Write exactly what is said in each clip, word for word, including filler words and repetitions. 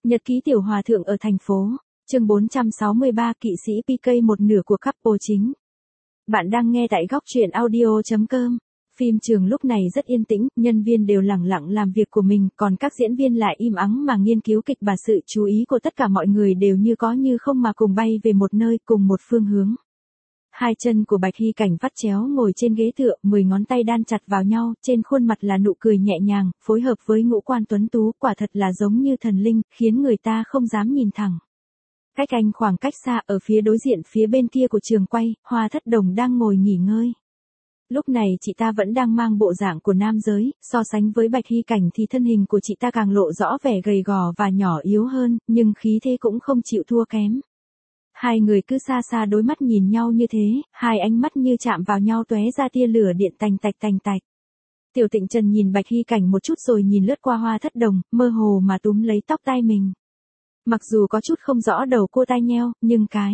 Nhật ký tiểu hòa thượng ở thành phố. Chương bốn trăm sáu mươi ba, kỵ sĩ pê ca một nửa của couple chính. Bạn đang nghe tại góc truyện audio chấm com. Phim trường lúc này rất yên tĩnh, nhân viên đều lẳng lặng làm việc của mình, còn các diễn viên lại im ắng mà nghiên cứu kịch bản. Sự chú ý của tất cả mọi người đều như có như không mà cùng bay về một nơi, cùng một phương hướng. Hai chân của Bạch Hy Cảnh vắt chéo ngồi trên ghế tựa, mười ngón tay đan chặt vào nhau, trên khuôn mặt là nụ cười nhẹ nhàng, phối hợp với ngũ quan tuấn tú, quả thật là giống như thần linh, khiến người ta không dám nhìn thẳng. Cách anh khoảng cách xa, ở phía đối diện phía bên kia của trường quay, Hoa Thất Đồng đang ngồi nghỉ ngơi. Lúc này chị ta vẫn đang mang bộ dạng của nam giới, so sánh với Bạch Hy Cảnh thì thân hình của chị ta càng lộ rõ vẻ gầy gò và nhỏ yếu hơn, nhưng khí thế cũng không chịu thua kém. Hai người cứ xa xa đối mắt nhìn nhau như thế, hai ánh mắt như chạm vào nhau tóe ra tia lửa điện tành tạch tành tạch. Tiểu Tịnh Trần nhìn Bạch Hy Cảnh một chút rồi nhìn lướt qua Hoa Thất Đồng, mơ hồ mà túm lấy tóc tai mình. Mặc dù có chút không rõ đầu cô tai nheo, nhưng cái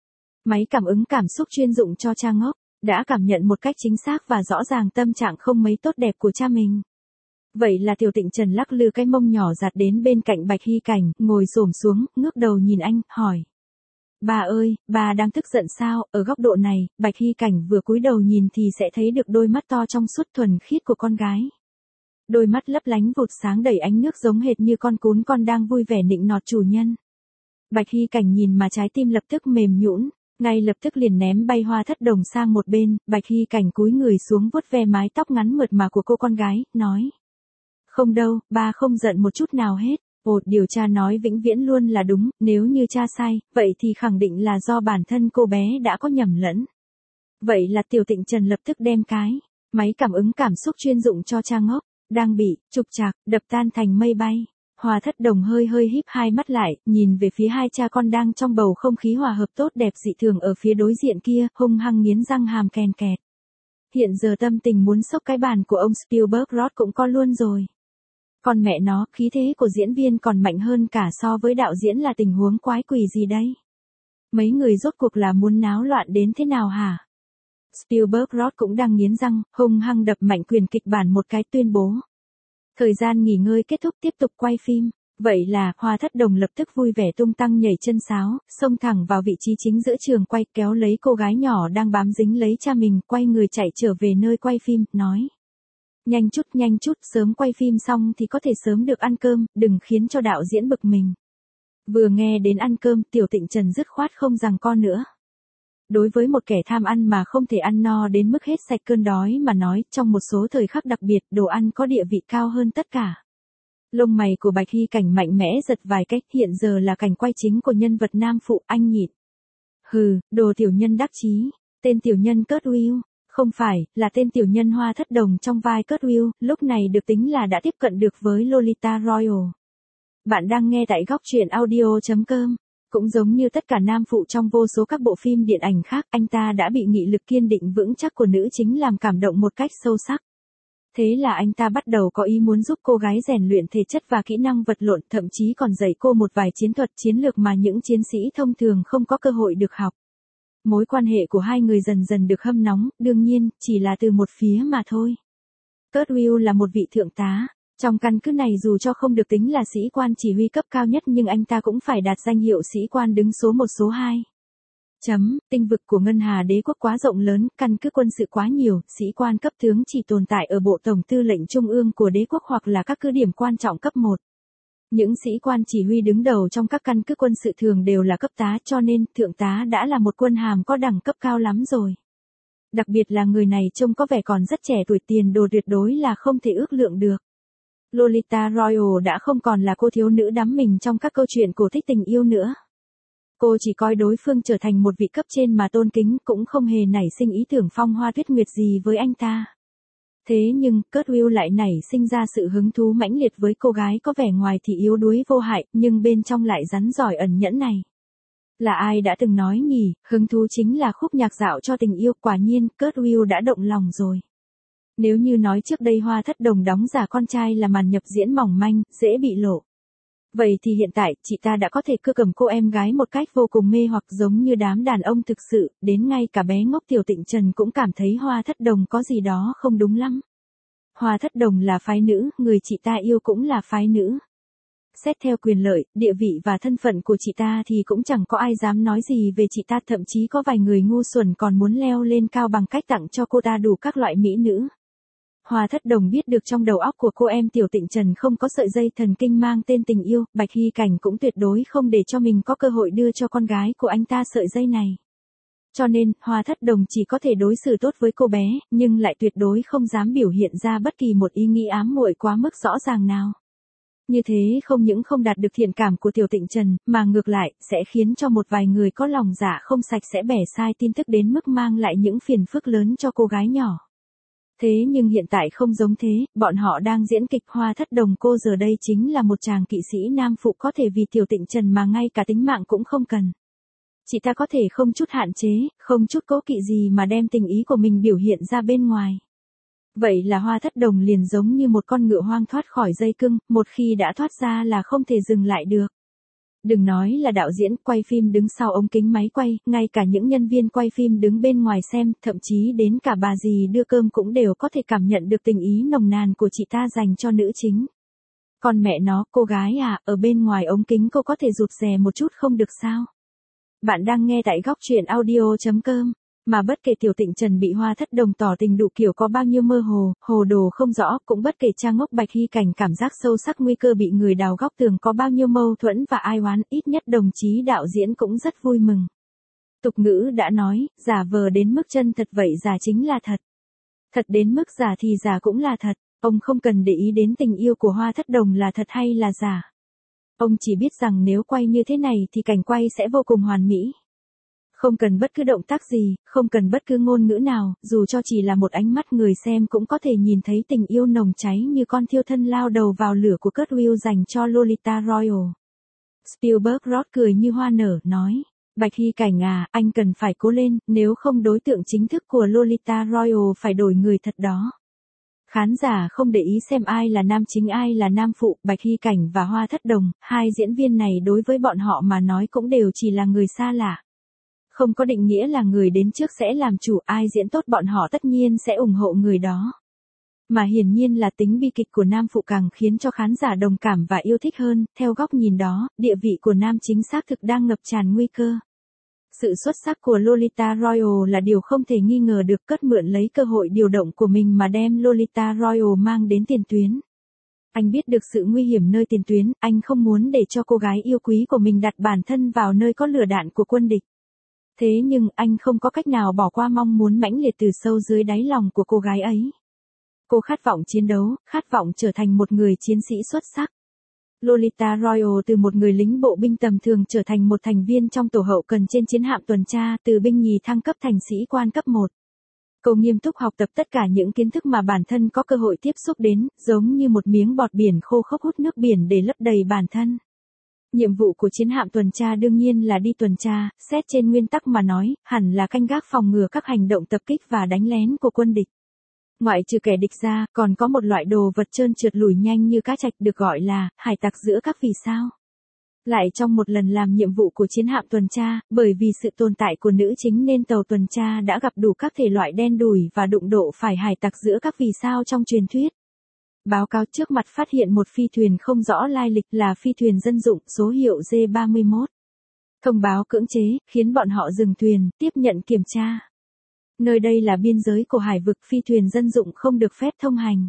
máy cảm ứng cảm xúc chuyên dụng cho cha ngốc đã cảm nhận một cách chính xác và rõ ràng tâm trạng không mấy tốt đẹp của cha mình. Vậy là Tiểu Tịnh Trần lắc lư cái mông nhỏ giặt đến bên cạnh Bạch Hy Cảnh, ngồi xổm xuống, ngước đầu nhìn anh, hỏi. Bà ơi, bà đang tức giận sao? Ở góc độ này, Bạch Hy Cảnh vừa cúi đầu nhìn thì sẽ thấy được đôi mắt to trong suốt thuần khiết của con gái. Đôi mắt lấp lánh vụt sáng đầy ánh nước giống hệt như con cún con đang vui vẻ nịnh nọt chủ nhân. Bạch Hy Cảnh nhìn mà trái tim lập tức mềm nhũn, ngay lập tức liền ném bay Hoa Thất Đồng sang một bên. Bạch Hy Cảnh cúi người xuống vuốt ve mái tóc ngắn mượt mà của cô con gái, nói. Không đâu, ba không giận một chút nào hết. Ồ, điều cha nói vĩnh viễn luôn là đúng, nếu như cha sai, vậy thì khẳng định là do bản thân cô bé đã có nhầm lẫn. Vậy là Tiểu Tịnh Trần lập tức đem cái máy cảm ứng cảm xúc chuyên dụng cho cha ngốc, đang bị trục trặc, đập tan thành mây bay. Hoa Thất Đồng hơi hơi híp hai mắt lại, nhìn về phía hai cha con đang trong bầu không khí hòa hợp tốt đẹp dị thường ở phía đối diện kia, hung hăng nghiến răng hàm kèn kẹt. Hiện giờ tâm tình muốn xốc cái bàn của ông Spielberg Rod cũng có luôn rồi. Còn mẹ nó, khí thế của diễn viên còn mạnh hơn cả so với đạo diễn là tình huống quái quỷ gì đấy. Mấy người rốt cuộc là muốn náo loạn đến thế nào hả? Spielberg Rod cũng đang nghiến răng, hung hăng đập mạnh quyền kịch bản một cái tuyên bố. Thời gian nghỉ ngơi kết thúc tiếp tục quay phim. Vậy là, Hoa Thất Đồng lập tức vui vẻ tung tăng nhảy chân sáo, xông thẳng vào vị trí chính giữa trường quay, kéo lấy cô gái nhỏ đang bám dính lấy cha mình, quay người chạy trở về nơi quay phim, nói. Nhanh chút, nhanh chút, sớm quay phim xong thì có thể sớm được ăn cơm, đừng khiến cho đạo diễn bực mình. Vừa nghe đến ăn cơm, Tiểu Tịnh Trần dứt khoát không giằng co nữa. Đối với một kẻ tham ăn mà không thể ăn no đến mức hết sạch cơn đói mà nói, trong một số thời khắc đặc biệt, đồ ăn có địa vị cao hơn tất cả. Lông mày của Bạch Hy Cảnh mạnh mẽ giật vài cách, hiện giờ là cảnh quay chính của nhân vật nam phụ, anh nhịn. Hừ, đồ tiểu nhân đắc chí, tên tiểu nhân Kurt Will. Không phải, là tên tiểu nhân Hoa Thất Đồng trong vai Kurt Will, lúc này được tính là đã tiếp cận được với Lolita Royal. Bạn đang nghe tại góc truyện audio chấm com. Cũng giống như tất cả nam phụ trong vô số các bộ phim điện ảnh khác, anh ta đã bị nghị lực kiên định vững chắc của nữ chính làm cảm động một cách sâu sắc. Thế là anh ta bắt đầu có ý muốn giúp cô gái rèn luyện thể chất và kỹ năng vật lộn, thậm chí còn dạy cô một vài chiến thuật chiến lược mà những chiến sĩ thông thường không có cơ hội được học. Mối quan hệ của hai người dần dần được hâm nóng, đương nhiên, chỉ là từ một phía mà thôi. Kurt Will là một vị thượng tá. Trong căn cứ này dù cho không được tính là sĩ quan chỉ huy cấp cao nhất nhưng anh ta cũng phải đạt danh hiệu sĩ quan đứng số một số hai. Chấm, tinh vực của Ngân Hà Đế quốc quá rộng lớn, căn cứ quân sự quá nhiều, sĩ quan cấp tướng chỉ tồn tại ở bộ tổng tư lệnh trung ương của đế quốc hoặc là các cứ điểm quan trọng cấp một. Những sĩ quan chỉ huy đứng đầu trong các căn cứ quân sự thường đều là cấp tá, cho nên thượng tá đã là một quân hàm có đẳng cấp cao lắm rồi. Đặc biệt là người này trông có vẻ còn rất trẻ tuổi, tiền đồ tuyệt đối là không thể ước lượng được. Lolita Royal đã không còn là cô thiếu nữ đắm mình trong các câu chuyện cổ tích tình yêu nữa. Cô chỉ coi đối phương trở thành một vị cấp trên mà tôn kính, cũng không hề nảy sinh ý tưởng phong hoa tuyết nguyệt gì với anh ta. Thế nhưng, Kurt Will lại nảy sinh ra sự hứng thú mãnh liệt với cô gái có vẻ ngoài thì yếu đuối vô hại, nhưng bên trong lại rắn giỏi ẩn nhẫn này. Là ai đã từng nói nhỉ, hứng thú chính là khúc nhạc dạo cho tình yêu, quả nhiên, Kurt Will đã động lòng rồi. Nếu như nói trước đây Hoa Thất Đồng đóng giả con trai là màn nhập diễn mỏng manh, dễ bị lộ. Vậy thì hiện tại, chị ta đã có thể cưa cầm cô em gái một cách vô cùng mê hoặc giống như đám đàn ông thực sự, đến ngay cả bé ngốc Tiểu Tịnh Trần cũng cảm thấy Hoa Thất Đồng có gì đó không đúng lắm. Hoa Thất Đồng là phái nữ, người chị ta yêu cũng là phái nữ. xét theo quyền lợi, địa vị và thân phận của chị ta thì cũng chẳng có ai dám nói gì về chị ta, thậm chí có vài người ngu xuẩn còn muốn leo lên cao bằng cách tặng cho cô ta đủ các loại mỹ nữ. Hoa Thất Đồng biết được trong đầu óc của cô em Tiểu Tịnh Trần không có sợi dây thần kinh mang tên tình yêu, Bạch Hy Cảnh cũng tuyệt đối không để cho mình có cơ hội đưa cho con gái của anh ta sợi dây này. Cho nên, Hoa Thất Đồng chỉ có thể đối xử tốt với cô bé, nhưng lại tuyệt đối không dám biểu hiện ra bất kỳ một ý nghĩ ám muội quá mức rõ ràng nào. Như thế không những không đạt được thiện cảm của Tiểu Tịnh Trần, mà ngược lại, sẽ khiến cho một vài người có lòng dạ không sạch sẽ bẻ sai tin tức đến mức mang lại những phiền phức lớn cho cô gái nhỏ. Thế nhưng hiện tại không giống thế, bọn họ đang diễn kịch. Hoa Thất Đồng cô giờ đây chính là một chàng kỵ sĩ nam phụ có thể vì Tiểu Tịnh Trần mà ngay cả tính mạng cũng không cần. Chị ta có thể không chút hạn chế, không chút cố kỵ gì mà đem tình ý của mình biểu hiện ra bên ngoài. Vậy là Hoa Thất Đồng liền giống như một con ngựa hoang thoát khỏi dây cưng, một khi đã thoát ra là không thể dừng lại được. Đừng nói là đạo diễn, quay phim đứng sau ống kính máy quay, ngay cả những nhân viên quay phim đứng bên ngoài xem, thậm chí đến cả bà dì đưa cơm cũng đều có thể cảm nhận được tình ý nồng nàn của chị ta dành cho nữ chính. Còn mẹ nó, cô gái à, ở bên ngoài ống kính cô có thể rụt rè một chút không được sao? Bạn đang nghe tại góc truyện audio chấm com. Mà bất kể Tiểu Tịnh Trần bị Hoa Thất Đồng tỏ tình đủ kiểu có bao nhiêu mơ hồ, hồ đồ không rõ, cũng bất kể Trang Ngốc Bạch Hy Cảnh cảm giác sâu sắc nguy cơ bị người đào góc tường có bao nhiêu mâu thuẫn và ai oán, ít nhất đồng chí đạo diễn cũng rất vui mừng. Tục ngữ đã nói, giả vờ đến mức chân thật vậy giả chính là thật. Thật đến mức giả thì giả cũng là thật, ông không cần để ý đến tình yêu của Hoa Thất Đồng là thật hay là giả. Ông chỉ biết rằng nếu quay như thế này thì cảnh quay sẽ vô cùng hoàn mỹ. Không cần bất cứ động tác gì, không cần bất cứ ngôn ngữ nào, dù cho chỉ là một ánh mắt người xem cũng có thể nhìn thấy tình yêu nồng cháy như con thiêu thân lao đầu vào lửa của Kurt Will dành cho Lolita Royal. Spielberg rót cười như hoa nở, nói, Bạch Hy Cảnh à, anh cần phải cố lên, nếu không đối tượng chính thức của Lolita Royal phải đổi người thật đó. Khán giả không để ý xem ai là nam chính ai là nam phụ, Bạch Hy Cảnh và Hoa Thất Đồng, hai diễn viên này đối với bọn họ mà nói cũng đều chỉ là người xa lạ. Không có định nghĩa là người đến trước sẽ làm chủ, ai diễn tốt bọn họ tất nhiên sẽ ủng hộ người đó. Mà hiển nhiên là tính bi kịch của nam phụ càng khiến cho khán giả đồng cảm và yêu thích hơn, theo góc nhìn đó, địa vị của nam chính xác thực đang ngập tràn nguy cơ. Sự xuất sắc của Lolita Royal là điều không thể nghi ngờ được, Cất mượn lấy cơ hội điều động của mình mà đem Lolita Royal mang đến tiền tuyến. Anh biết được sự nguy hiểm nơi tiền tuyến, anh không muốn để cho cô gái yêu quý của mình đặt bản thân vào nơi có lửa đạn của quân địch. Thế nhưng anh không có cách nào bỏ qua mong muốn mãnh liệt từ sâu dưới đáy lòng của cô gái ấy. Cô khát vọng chiến đấu, khát vọng trở thành một người chiến sĩ xuất sắc. Lolita Royal từ một người lính bộ binh tầm thường trở thành một thành viên trong tổ hậu cần trên chiến hạm tuần tra, từ binh nhì thăng cấp thành sĩ quan cấp một. Cô nghiêm túc học tập tất cả những kiến thức mà bản thân có cơ hội tiếp xúc đến, giống như một miếng bọt biển khô khốc hút nước biển để lấp đầy bản thân. Nhiệm vụ của chiến hạm tuần tra đương nhiên là đi tuần tra, xét trên nguyên tắc mà nói, hẳn là canh gác phòng ngừa các hành động tập kích và đánh lén của quân địch. Ngoại trừ kẻ địch ra, còn có một loại đồ vật trơn trượt lùi nhanh như cá trạch được gọi là hải tặc giữa các vì sao. Lại trong một lần làm nhiệm vụ của chiến hạm tuần tra, bởi vì sự tồn tại của nữ chính nên tàu tuần tra đã gặp đủ các thể loại đen đủi và đụng độ phải hải tặc giữa các vì sao trong truyền thuyết. Báo cáo trước mặt phát hiện một phi thuyền không rõ lai lịch là phi thuyền dân dụng số hiệu D ba mươi mốt. Thông báo cưỡng chế, khiến bọn họ dừng thuyền, tiếp nhận kiểm tra. Nơi đây là biên giới của hải vực, phi thuyền dân dụng không được phép thông hành.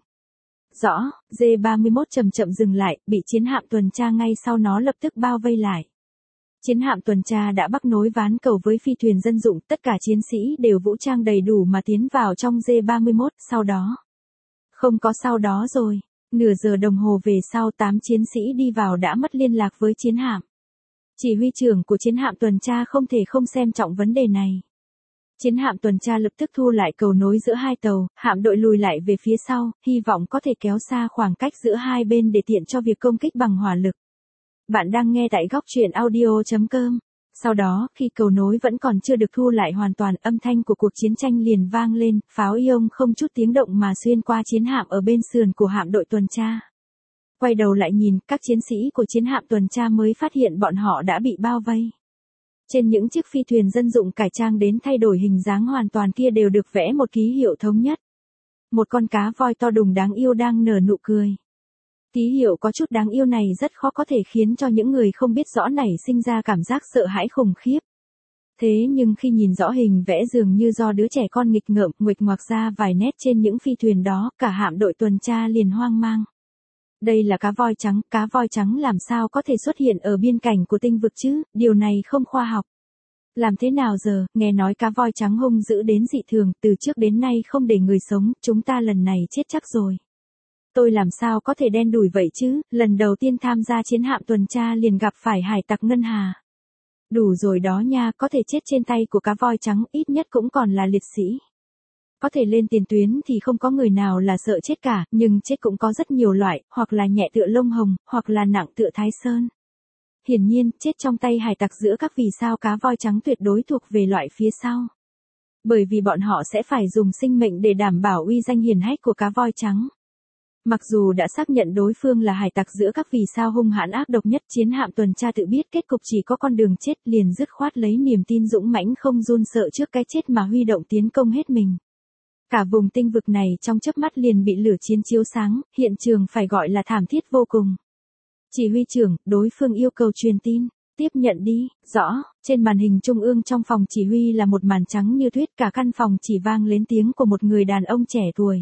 Rõ, D ba mươi mốt chậm chậm dừng lại, bị chiến hạm tuần tra ngay sau nó lập tức bao vây lại. Chiến hạm tuần tra đã bắc nối ván cầu với phi thuyền dân dụng, tất cả chiến sĩ đều vũ trang đầy đủ mà tiến vào trong D ba mươi mốt, sau đó. Không có sau đó rồi, nửa giờ đồng hồ về sau tám chiến sĩ đi vào đã mất liên lạc với chiến hạm. Chỉ huy trưởng của chiến hạm tuần tra không thể không xem trọng vấn đề này. Chiến hạm tuần tra lập tức thu lại cầu nối giữa hai tàu, hạm đội lùi lại về phía sau, hy vọng có thể kéo xa khoảng cách giữa hai bên để tiện cho việc công kích bằng hỏa lực. Bạn đang nghe tại góc truyện audio chấm com. Sau đó, khi cầu nối vẫn còn chưa được thu lại hoàn toàn, âm thanh của cuộc chiến tranh liền vang lên, pháo ion không chút tiếng động mà xuyên qua chiến hạm ở bên sườn của hạm đội tuần tra. Quay đầu lại nhìn, các chiến sĩ của chiến hạm tuần tra mới phát hiện bọn họ đã bị bao vây. Trên những chiếc phi thuyền dân dụng cải trang đến thay đổi hình dáng hoàn toàn kia đều được vẽ một ký hiệu thống nhất. Một con cá voi to đùng đáng yêu đang nở nụ cười. Ký hiệu có chút đáng yêu này rất khó có thể khiến cho những người không biết rõ nảy sinh ra cảm giác sợ hãi khủng khiếp. Thế nhưng khi nhìn rõ hình vẽ dường như do đứa trẻ con nghịch ngợm nguệch ngoạc ra vài nét trên những phi thuyền đó, cả hạm đội tuần tra liền hoang mang. Đây là cá voi trắng, cá voi trắng làm sao có thể xuất hiện ở biên cảnh của tinh vực chứ, điều này không khoa học. Làm thế nào giờ, nghe nói cá voi trắng hung dữ đến dị thường, từ trước đến nay không để người sống, chúng ta lần này chết chắc rồi. Tôi làm sao có thể đen đủi vậy chứ, lần đầu tiên tham gia chiến hạm tuần tra liền gặp phải hải tặc ngân hà. Đủ rồi đó nha, có thể chết trên tay của cá voi trắng, ít nhất cũng còn là liệt sĩ. Có thể lên tiền tuyến thì không có người nào là sợ chết cả, nhưng chết cũng có rất nhiều loại, hoặc là nhẹ tựa lông hồng, hoặc là nặng tựa thái sơn. Hiển nhiên, chết trong tay hải tặc giữa các vì sao cá voi trắng tuyệt đối thuộc về loại phía sau. Bởi vì bọn họ sẽ phải dùng sinh mệnh để đảm bảo uy danh hiển hách của cá voi trắng. Mặc dù đã xác nhận đối phương là hải tặc giữa các vì sao hung hãn ác độc nhất, chiến hạm tuần tra tự biết kết cục chỉ có con đường chết, liền dứt khoát lấy niềm tin dũng mãnh không run sợ trước cái chết mà huy động tiến công hết mình. Cả vùng tinh vực này trong chớp mắt liền bị lửa chiến chiếu sáng, hiện trường phải gọi là thảm thiết vô cùng. Chỉ huy trưởng, đối phương yêu cầu truyền tin. Tiếp nhận đi, rõ, trên màn hình trung ương trong phòng chỉ huy là một màn trắng như tuyết, cả căn phòng chỉ vang lên tiếng của một người đàn ông trẻ tuổi.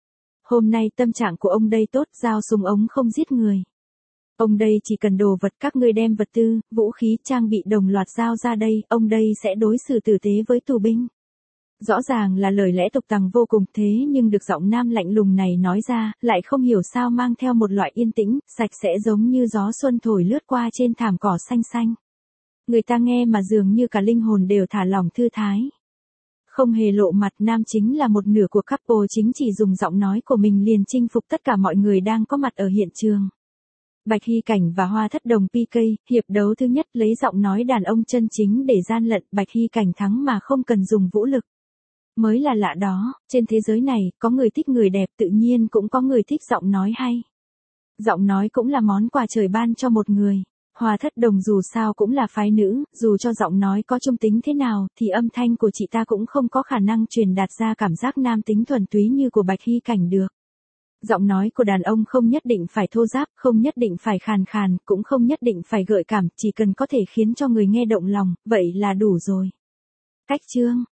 Hôm nay tâm trạng của ông đây tốt, dao súng ống không giết người. Ông đây chỉ cần đồ vật, các ngươi đem vật tư, vũ khí, trang bị đồng loạt giao ra đây, ông đây sẽ đối xử tử tế với tù binh. Rõ ràng là lời lẽ tục tằng vô cùng, thế nhưng được giọng nam lạnh lùng này nói ra, lại không hiểu sao mang theo một loại yên tĩnh, sạch sẽ giống như gió xuân thổi lướt qua trên thảm cỏ xanh xanh. Người ta nghe mà dường như cả linh hồn đều thả lỏng thư thái. Không hề lộ mặt, nam chính là một nửa của couple chính chỉ dùng giọng nói của mình liền chinh phục tất cả mọi người đang có mặt ở hiện trường. Bạch Hy Cảnh và Hoa Thất Đồng pê ca, hiệp đấu thứ nhất lấy giọng nói đàn ông chân chính để gian lận, Bạch Hy Cảnh thắng mà không cần dùng vũ lực. Mới là lạ đó, trên thế giới này, có người thích người đẹp, tự nhiên cũng có người thích giọng nói hay. Giọng nói cũng là món quà trời ban cho một người. Hoa Thất Đồng dù sao cũng là phái nữ, dù cho giọng nói có trung tính thế nào, thì âm thanh của chị ta cũng không có khả năng truyền đạt ra cảm giác nam tính thuần túy như của Bạch Hy Cảnh được. Giọng nói của đàn ông không nhất định phải thô ráp, không nhất định phải khàn khàn, cũng không nhất định phải gợi cảm, chỉ cần có thể khiến cho người nghe động lòng, vậy là đủ rồi. Cách chương